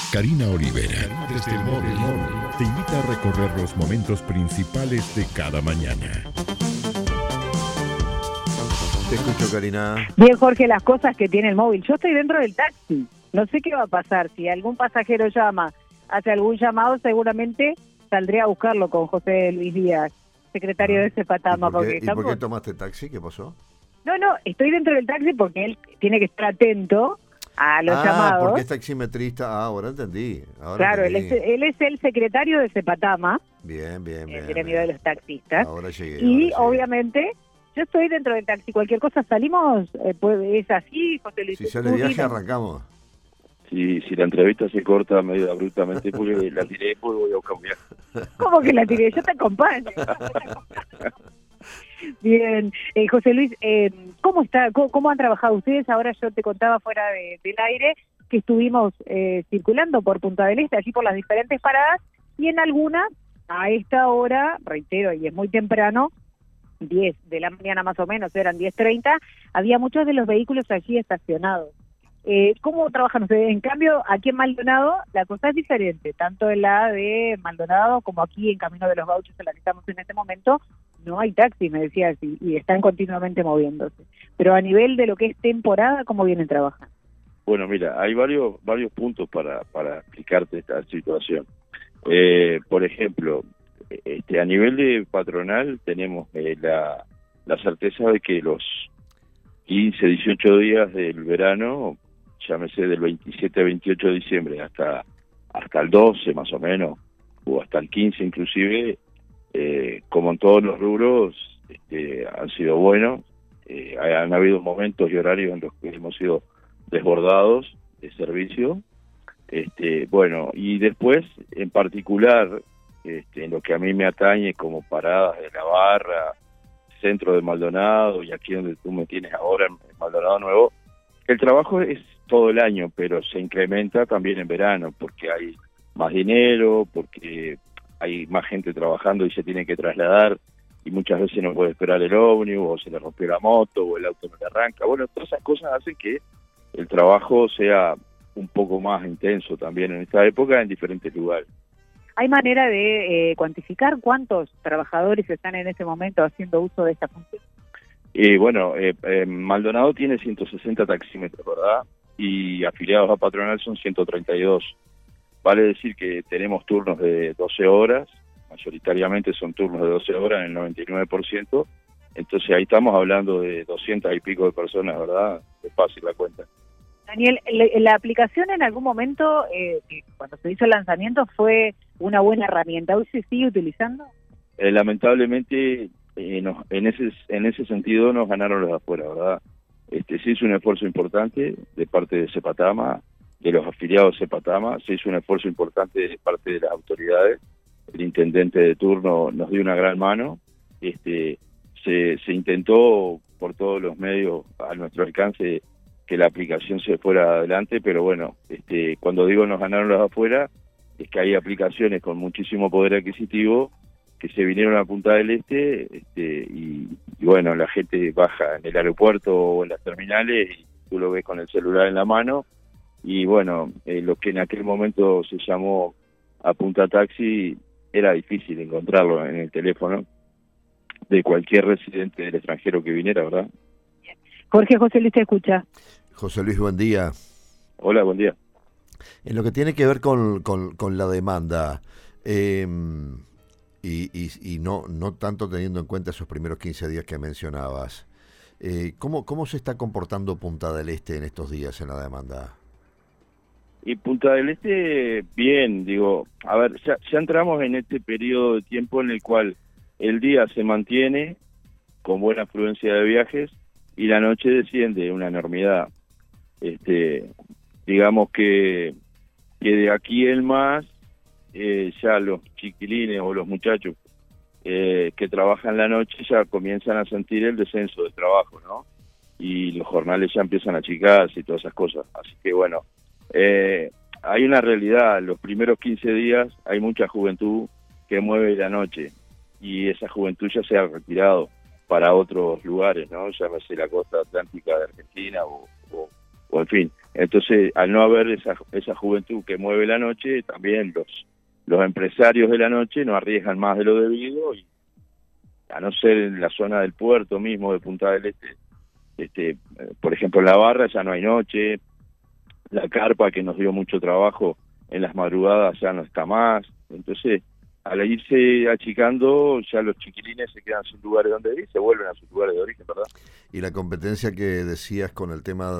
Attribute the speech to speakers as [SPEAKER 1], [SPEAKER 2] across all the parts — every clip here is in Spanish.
[SPEAKER 1] Karina Olivera, desde el móvil, te invita a recorrer los momentos principales de cada mañana.
[SPEAKER 2] Te escucho, Karina.
[SPEAKER 3] Bien, Jorge, las cosas que tiene el móvil. Yo estoy dentro del taxi. No sé qué va a pasar. Si algún pasajero llama, hace algún llamado, seguramente saldré a buscarlo con José Luis Díaz, secretario de Cepatama.
[SPEAKER 2] ¿Y por qué tomaste taxi? ¿Qué pasó?
[SPEAKER 3] No, estoy dentro del taxi porque él tiene que estar atento a los llamados.
[SPEAKER 2] Porque es taximetrista. Ahora entendí.
[SPEAKER 3] Claro, él es el secretario de Cepatama.
[SPEAKER 2] Bien.
[SPEAKER 3] El gremio de los taxistas.
[SPEAKER 2] Ahora llegué.
[SPEAKER 3] Y obviamente yo estoy dentro del taxi. Cualquier cosa salimos, es así, José Luis.
[SPEAKER 2] Si sale de viaje, arrancamos.
[SPEAKER 4] Si la entrevista se corta medio abruptamente, porque la tiré, pues voy a cambiar.
[SPEAKER 3] ¿Cómo que la tiré? Yo te acompaño. Bien, José Luis, ¿cómo está? ¿Cómo han trabajado ustedes? Ahora yo te contaba fuera del aire que estuvimos circulando por Punta del Este, allí por las diferentes paradas, y en algunas, a esta hora, reitero, y es muy temprano, 10 de la mañana más o menos, eran 10:30, había muchos de los vehículos allí estacionados. ¿Cómo trabajan ustedes? En cambio, aquí en Maldonado la cosa es diferente, tanto en la de Maldonado como aquí en Camino de los Gauchos, en la que estamos en este momento, no hay taxis, me decías, y están continuamente moviéndose. Pero a nivel de lo que es temporada, ¿cómo vienen trabajando?
[SPEAKER 4] Bueno, mira, hay varios puntos para explicarte esta situación. Por ejemplo, a nivel de patronal tenemos la certeza de que los 15, 18 días del verano, llámese del 27 a 28 de diciembre hasta el 12 más o menos, o hasta el 15 inclusive, como en todos los rubros, han sido buenos. Han habido momentos y horarios en los que hemos sido desbordados de servicio. Bueno, y después, en particular, en lo que a mí me atañe como paradas de la Barra, centro de Maldonado y aquí donde tú me tienes ahora en Maldonado Nuevo, el trabajo es todo el año, pero se incrementa también en verano porque hay más dinero, porque hay más gente trabajando y se tiene que trasladar y muchas veces no puede esperar el ómnibus, o se le rompió la moto, o el auto no le arranca. Bueno, todas esas cosas hacen que el trabajo sea un poco más intenso también en esta época en diferentes lugares.
[SPEAKER 3] ¿Hay manera de cuantificar cuántos trabajadores están en este momento haciendo uso de esta función?
[SPEAKER 4] Bueno, Maldonado tiene 160 taxímetros, ¿verdad? Y afiliados a patronal son 132. Vale decir que tenemos turnos de 12 horas, mayoritariamente son turnos de 12 horas en el 99%, entonces ahí estamos hablando de 200 y pico de personas, ¿verdad? Es fácil la cuenta.
[SPEAKER 3] Daniel, la aplicación en algún momento, cuando se hizo el lanzamiento, fue una buena herramienta. ¿Hoy se sigue utilizando?
[SPEAKER 4] Lamentablemente, en ese sentido nos ganaron los de afuera, ¿verdad? Se hizo un esfuerzo importante de parte de Cepatama, de los afiliados de Cepatama, se hizo un esfuerzo importante de parte de las autoridades. El intendente de turno nos dio una gran mano. Se intentó por todos los medios a nuestro alcance que la aplicación se fuera adelante, pero bueno, cuando digo nos ganaron los de afuera, es que hay aplicaciones con muchísimo poder adquisitivo que se vinieron a Punta del Este, y bueno, la gente baja en el aeropuerto o en las terminales y tú lo ves con el celular en la mano, y bueno, lo que en aquel momento se llamó a Punta Taxi era difícil encontrarlo en el teléfono de cualquier residente del extranjero que viniera, ¿verdad?
[SPEAKER 3] Jorge, José Luis te escucha.
[SPEAKER 2] José Luis, buen día.
[SPEAKER 4] Hola, buen día.
[SPEAKER 2] En lo que tiene que ver con la demanda, y no tanto teniendo en cuenta esos primeros 15 días que mencionabas, ¿cómo se está comportando Punta del Este en estos días en la demanda?
[SPEAKER 4] Y Punta del Este, bien, digo, a ver, ya entramos en este periodo de tiempo en el cual el día se mantiene con buena afluencia de viajes y la noche desciende una enormidad. Digamos que de aquí en más, ya los chiquilines o los muchachos que trabajan la noche ya comienzan a sentir el descenso del trabajo, ¿no? Y los jornales ya empiezan a achicarse y todas esas cosas. Así que bueno, hay una realidad, los primeros 15 días hay mucha juventud que mueve la noche y esa juventud ya se ha retirado para otros lugares, ¿no? Llámese la costa atlántica de Argentina o en fin. Entonces, al no haber esa juventud que mueve la noche, también los empresarios de la noche no arriesgan más de lo debido, y a no ser en la zona del puerto mismo de Punta del Este, por ejemplo, en la barra ya no hay noche, la carpa que nos dio mucho trabajo en las madrugadas ya no está más. Entonces, al irse achicando, ya los chiquilines se quedan sin lugares donde ir, se vuelven a sus lugares de origen, ¿verdad?
[SPEAKER 2] Y la competencia que decías con el tema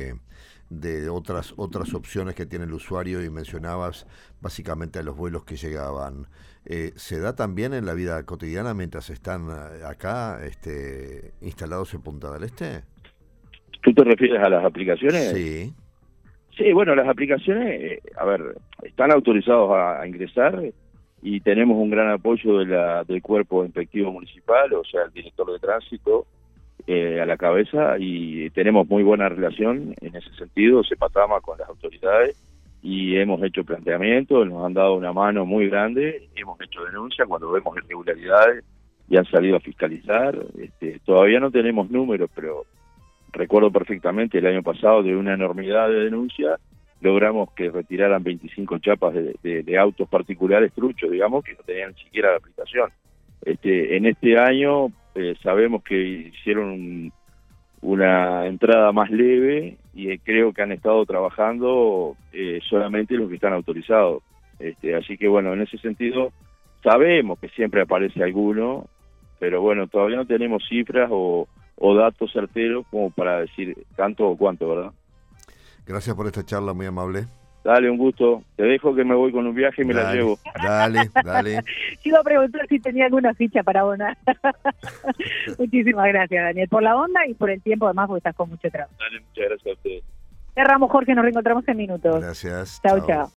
[SPEAKER 2] de otras opciones que tiene el usuario, y mencionabas básicamente a los vuelos que llegaban, ¿se da también en la vida cotidiana mientras están acá instalados en Punta del Este?
[SPEAKER 4] ¿Tú te refieres a las aplicaciones?
[SPEAKER 2] Sí.
[SPEAKER 4] Sí, bueno, las aplicaciones, están autorizados a ingresar, y tenemos un gran apoyo del cuerpo inspectivo municipal, o sea, el director de tránsito a la cabeza, y tenemos muy buena relación en ese sentido, Cepatama, con las autoridades, y hemos hecho planteamientos, nos han dado una mano muy grande, hemos hecho denuncias cuando vemos irregularidades y han salido a fiscalizar. Todavía no tenemos números, pero recuerdo perfectamente el año pasado, de una enormidad de denuncias, logramos que retiraran 25 chapas de autos particulares truchos, digamos, que no tenían ni siquiera la aplicación. En este año sabemos que hicieron una entrada más leve, y creo que han estado trabajando solamente los que están autorizados. Así que bueno, en ese sentido sabemos que siempre aparece alguno, pero bueno, todavía no tenemos cifras o datos certeros como para decir tanto o cuánto, ¿verdad?
[SPEAKER 2] Gracias por esta charla, muy amable.
[SPEAKER 4] Dale, un gusto. Te dejo que me voy con un viaje y me la llevo.
[SPEAKER 2] Dale.
[SPEAKER 3] Yo iba a preguntar si tenía alguna ficha para abonar. Muchísimas gracias, Daniel, por la onda y por el tiempo, además, porque estás con mucho trabajo.
[SPEAKER 4] Dale, muchas gracias a ustedes.
[SPEAKER 3] Cerramos, Jorge, nos reencontramos en minutos.
[SPEAKER 2] Gracias.
[SPEAKER 3] Chau.